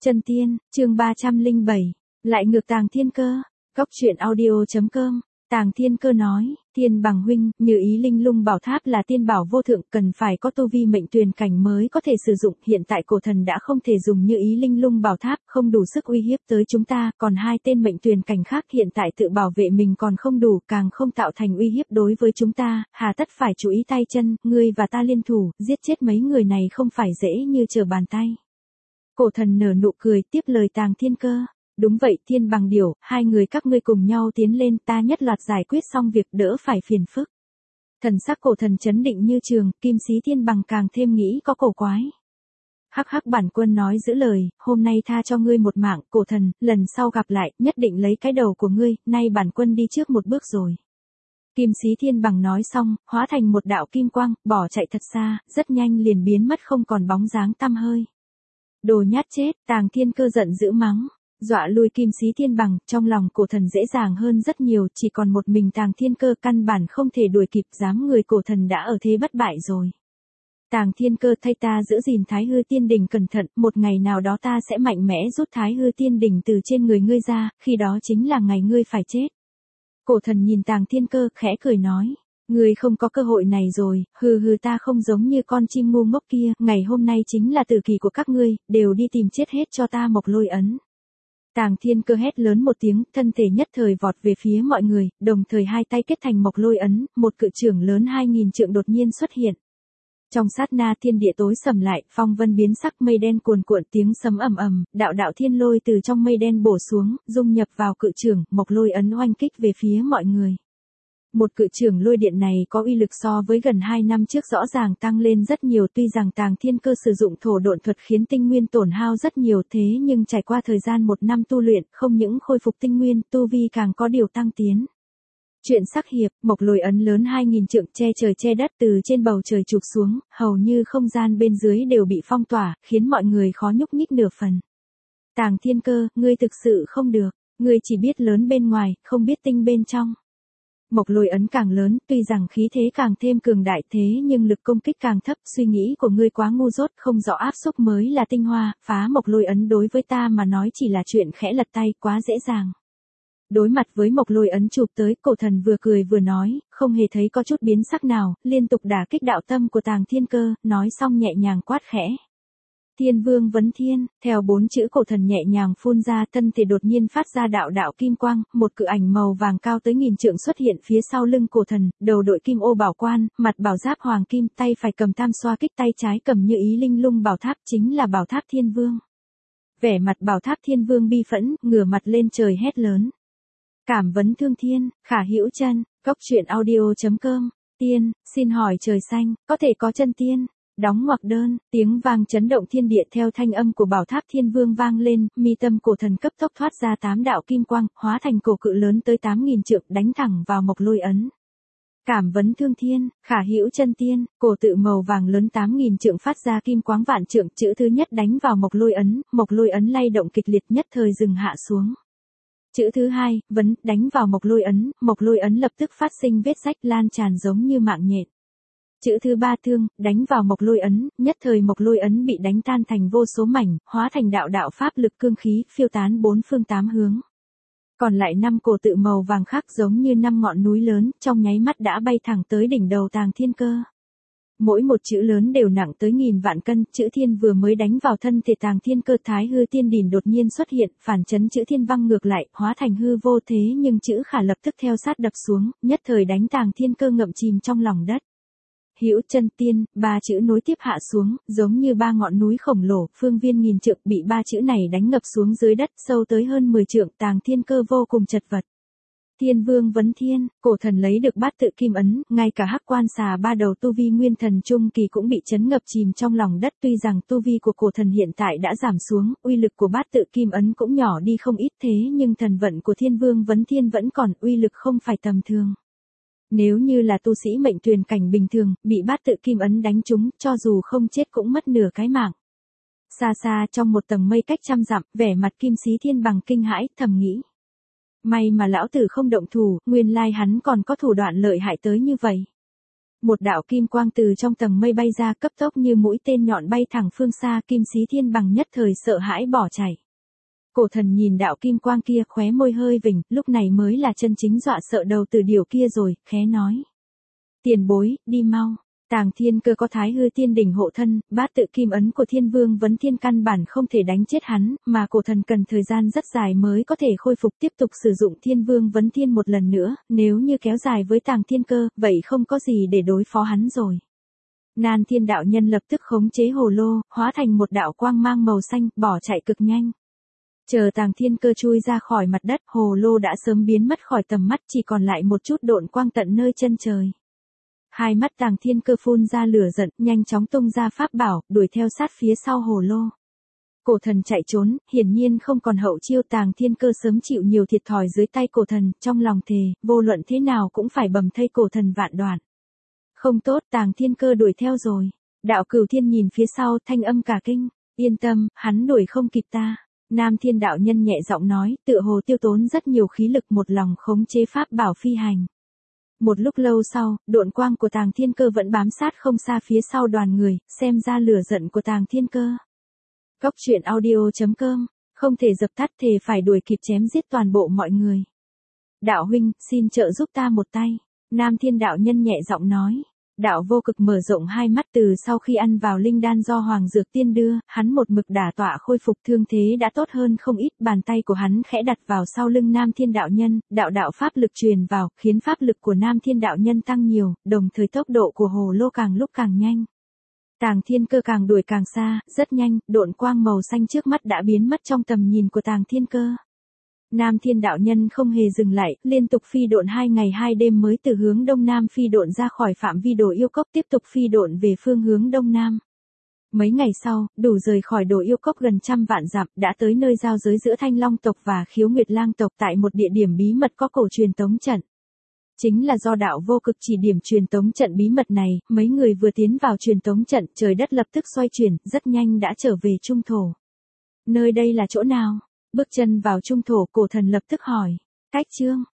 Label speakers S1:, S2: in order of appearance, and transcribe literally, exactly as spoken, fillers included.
S1: Chân tiên, chương ba trăm lẻ bảy. Lại ngược Tàng Thiên Cơ. Góc truyện audio chấm com. Tàng Thiên Cơ nói, Thiên Bằng huynh, Như Ý Linh Lung Bảo Tháp là tiên bảo vô thượng, cần phải có tu vi mệnh tuyền cảnh mới có thể sử dụng, hiện tại cổ thần đã không thể dùng Như Ý Linh Lung Bảo Tháp, không đủ sức uy hiếp tới chúng ta, còn hai tên mệnh tuyền cảnh khác hiện tại tự bảo vệ mình còn không đủ, càng không tạo thành uy hiếp đối với chúng ta, hà tất phải chú ý tay chân, ngươi và ta liên thủ, giết chết mấy người này không phải dễ như trở bàn tay. Cổ thần nở nụ cười, tiếp lời Tàng Thiên Cơ. Đúng vậy Thiên Bằng Điểu, hai người các ngươi cùng nhau tiến lên, ta nhất loạt giải quyết xong việc, đỡ phải phiền phức. Thần sắc cổ thần chấn định như trường, Kim Sĩ Thiên Bằng càng thêm nghĩ có cổ quái. Hắc hắc, bản quân nói giữ lời, hôm nay tha cho ngươi một mạng, cổ thần, lần sau gặp lại, nhất định lấy cái đầu của ngươi, nay bản quân đi trước một bước rồi. Kim Sĩ Thiên Bằng nói xong, hóa thành một đạo kim quang, bỏ chạy thật xa, rất nhanh liền biến mất không còn bóng dáng tăm hơi. Đồ nhát chết, Tàng Thiên Cơ giận dữ mắng. Dọa lui Kim Sĩ Thiên Bằng, trong lòng cổ thần dễ dàng hơn rất nhiều, chỉ còn một mình Tàng Thiên Cơ căn bản không thể đuổi kịp, dám người cổ thần đã ở thế bất bại rồi. Tàng Thiên Cơ, thay ta giữ gìn Thái Hư Tiên Đỉnh cẩn thận, một ngày nào đó ta sẽ mạnh mẽ rút Thái Hư Tiên Đỉnh từ trên người ngươi ra, khi đó chính là ngày ngươi phải chết. Cổ thần nhìn Tàng Thiên Cơ, khẽ cười nói. Ngươi không có cơ hội này rồi, hừ hừ, ta không giống như con chim ngu ngốc kia, ngày hôm nay chính là tử kỳ của các ngươi, đều đi tìm chết hết cho ta Mộc Lôi Ấn. Tàng Thiên Cơ hét lớn một tiếng, thân thể nhất thời vọt về phía mọi người, đồng thời hai tay kết thành Mộc Lôi Ấn, một cự chưởng lớn hai nghìn trượng đột nhiên xuất hiện. Trong sát na thiên địa tối sầm lại, phong vân biến sắc, mây đen cuồn cuộn, tiếng sấm ầm ầm, đạo đạo thiên lôi từ trong mây đen bổ xuống, dung nhập vào cự chưởng, Mộc Lôi Ấn oanh kích về phía mọi người. Một cự chưởng lôi điện này có uy lực so với gần hai năm trước rõ ràng tăng lên rất nhiều, tuy rằng Tàng Thiên Cơ sử dụng thổ độn thuật khiến tinh nguyên tổn hao rất nhiều, thế nhưng trải qua thời gian một năm tu luyện, không những khôi phục tinh nguyên, tu vi càng có điều tăng tiến. Chuyện sắc hiệp, Mộc Lôi Ấn lớn hai nghìn trượng che trời che đất từ trên bầu trời chụp xuống, hầu như không gian bên dưới đều bị phong tỏa, khiến mọi người khó nhúc nhích nửa phần. Tàng Thiên Cơ, ngươi thực sự không được, ngươi chỉ biết lớn bên ngoài, không biết tinh bên trong. Mộc Lôi Ấn càng lớn, tuy rằng khí thế càng thêm cường đại thế nhưng lực công kích càng thấp, suy nghĩ của ngươi quá ngu dốt, không rõ áp xúc mới là tinh hoa, phá Mộc Lôi Ấn đối với ta mà nói chỉ là chuyện khẽ lật tay, quá dễ dàng. Đối mặt với Mộc Lôi Ấn chụp tới, cổ thần vừa cười vừa nói, không hề thấy có chút biến sắc nào, liên tục đả kích đạo tâm của Tàng Thiên Cơ, nói xong nhẹ nhàng quát khẽ. Thiên Vương Vấn Thiên, theo bốn chữ cổ thần nhẹ nhàng phun ra, thân thể đột nhiên phát ra đạo đạo kim quang, một cự ảnh màu vàng cao tới nghìn trượng xuất hiện phía sau lưng cổ thần, đầu đội kim ô bảo quan, mặt bảo giáp hoàng kim, tay phải cầm tam xoa kích, tay trái cầm Như Ý Linh Lung Bảo Tháp, chính là Bảo Tháp Thiên Vương. Vẻ mặt Bảo Tháp Thiên Vương bi phẫn, ngửa mặt lên trời hét lớn. Cảm vấn thương thiên, khả hữu chân, góc truyện audio chấm com, tiên, xin hỏi trời xanh, có thể có chân tiên. Đóng ngoặc đơn, tiếng vang chấn động thiên địa theo thanh âm của Bảo Tháp Thiên Vương vang lên, mi tâm cổ thần cấp tốc thoát ra tám đạo kim quang, hóa thành cổ cự lớn tới tám nghìn trượng, đánh thẳng vào Mộc Lôi Ấn. Cảm vấn thương thiên, khả hữu chân tiên, cổ tự màu vàng lớn tám nghìn trượng phát ra kim quáng vạn trượng, chữ thứ nhất đánh vào Mộc Lôi Ấn, Mộc Lôi Ấn lay động kịch liệt, nhất thời dừng hạ xuống. Chữ thứ hai, vấn, đánh vào Mộc Lôi Ấn, Mộc Lôi Ấn lập tức phát sinh vết rách lan tràn giống như mạng nhện. Chữ thứ ba, thương, đánh vào Mộc Lôi Ấn, nhất thời Mộc Lôi Ấn bị đánh tan thành vô số mảnh, hóa thành đạo đạo pháp lực cương khí, phiêu tán bốn phương tám hướng. Còn lại năm cổ tự màu vàng khác giống như năm ngọn núi lớn, trong nháy mắt đã bay thẳng tới đỉnh đầu Tàng Thiên Cơ. Mỗi một chữ lớn đều nặng tới nghìn vạn cân, chữ thiên vừa mới đánh vào thân thể Tàng Thiên Cơ, Thái Hư Tiên Đỉnh đột nhiên xuất hiện, phản chấn chữ thiên văng ngược lại, hóa thành hư vô, thế nhưng chữ khả lập tức theo sát đập xuống, nhất thời đánh Tàng Thiên Cơ ngậm chìm trong lòng đất. Hữu chân tiên, ba chữ nối tiếp hạ xuống, giống như ba ngọn núi khổng lồ, phương viên nghìn trượng, bị ba chữ này đánh ngập xuống dưới đất, sâu tới hơn mười trượng, Tàng Thiên Cơ vô cùng chật vật. Thiên Vương Vấn Thiên, cổ thần lấy được bát tự kim ấn, ngay cả hắc quan xà ba đầu tu vi nguyên thần trung kỳ cũng bị chấn ngập chìm trong lòng đất, tuy rằng tu vi của cổ thần hiện tại đã giảm xuống, uy lực của bát tự kim ấn cũng nhỏ đi không ít, thế nhưng thần vận của Thiên Vương Vấn Thiên vẫn còn, uy lực không phải tầm thường. Nếu như là tu sĩ mệnh tuyền cảnh bình thường, bị bát tự kim ấn đánh trúng, cho dù không chết cũng mất nửa cái mạng. Xa xa trong một tầng mây cách trăm dặm, vẻ mặt Kim Sĩ Thiên Bằng kinh hãi, thầm nghĩ. May mà lão tử không động thủ, nguyên lai hắn còn có thủ đoạn lợi hại tới như vậy. Một đạo kim quang từ trong tầng mây bay ra cấp tốc như mũi tên nhọn bay thẳng phương xa, Kim Xí Thiên bằng nhất thời sợ hãi bỏ chạy. Cổ thần nhìn đạo kim quang kia khóe môi hơi vỉnh, lúc này mới là chân chính dọa sợ đầu từ điều kia rồi, khẽ nói. Tiền bối, đi mau. Tàng Thiên Cơ có Thái Hư Tiên đỉnh hộ thân, bát tự kim ấn của Thiên Vương Vấn Thiên căn bản không thể đánh chết hắn, mà cổ thần cần thời gian rất dài mới có thể khôi phục tiếp tục sử dụng Thiên Vương Vấn Thiên một lần nữa, nếu như kéo dài với Tàng Thiên Cơ, vậy không có gì để đối phó hắn rồi. Nan Thiên đạo nhân lập tức khống chế hồ lô, hóa thành một đạo quang mang màu xanh, bỏ chạy cực nhanh. Chờ Tàng Thiên Cơ chui ra khỏi mặt đất, hồ lô đã sớm biến mất khỏi tầm mắt, chỉ còn lại một chút độn quang tận nơi chân trời. Hai mắt Tàng Thiên Cơ phun ra lửa giận, nhanh chóng tung ra pháp bảo, đuổi theo sát phía sau hồ lô. Cổ thần chạy trốn, hiển nhiên không còn hậu chiêu. Tàng Thiên Cơ sớm chịu nhiều thiệt thòi dưới tay cổ thần, trong lòng thề, vô luận thế nào cũng phải bầm thây cổ thần vạn đoạn. Không tốt, Tàng Thiên Cơ đuổi theo rồi. Đạo Cửu Thiên nhìn phía sau, thanh âm cả kinh. Yên tâm, hắn đuổi không kịp ta. Nam Thiên đạo nhân nhẹ giọng nói, tựa hồ tiêu tốn rất nhiều khí lực, một lòng khống chế pháp bảo phi hành. Một lúc lâu sau, độn quang của Tàng Thiên Cơ vẫn bám sát không xa phía sau đoàn người, xem ra lửa giận của Tàng Thiên Cơ. Góc truyện audio chấm com, không thể dập tắt, thề phải đuổi kịp chém giết toàn bộ mọi người. Đạo huynh, xin trợ giúp ta một tay. Nam Thiên đạo nhân nhẹ giọng nói. Đạo Vô Cực mở rộng hai mắt, từ sau khi ăn vào linh đan do Hoàng Dược Tiên đưa, hắn một mực đả tọa khôi phục, thương thế đã tốt hơn không ít. Bàn tay của hắn khẽ đặt vào sau lưng Nam Thiên đạo nhân, đạo đạo pháp lực truyền vào, khiến pháp lực của Nam Thiên đạo nhân tăng nhiều, đồng thời tốc độ của hồ lô càng lúc càng nhanh. Tàng Thiên Cơ càng đuổi càng xa, rất nhanh, độn quang màu xanh trước mắt đã biến mất trong tầm nhìn của Tàng Thiên Cơ. Nam Thiên đạo nhân không hề dừng lại, liên tục phi độn hai ngày hai đêm mới từ hướng đông nam phi độn ra khỏi phạm vi Đồ Yêu Cốc, tiếp tục phi độn về phương hướng đông nam. Mấy ngày sau, đủ rời khỏi Đồ Yêu Cốc gần trăm vạn dặm, đã tới nơi giao giới giữa Thanh Long tộc và Khiếu Nguyệt Lang tộc, tại một địa điểm bí mật có cổ truyền tống trận. Chính là do Đạo Vô Cực chỉ điểm truyền tống trận bí mật này, mấy người vừa tiến vào truyền tống trận, trời đất lập tức xoay chuyển, rất nhanh đã trở về trung thổ. Nơi đây là chỗ nào? Bước chân vào trung thổ, cổ thần lập tức hỏi. Cách Chương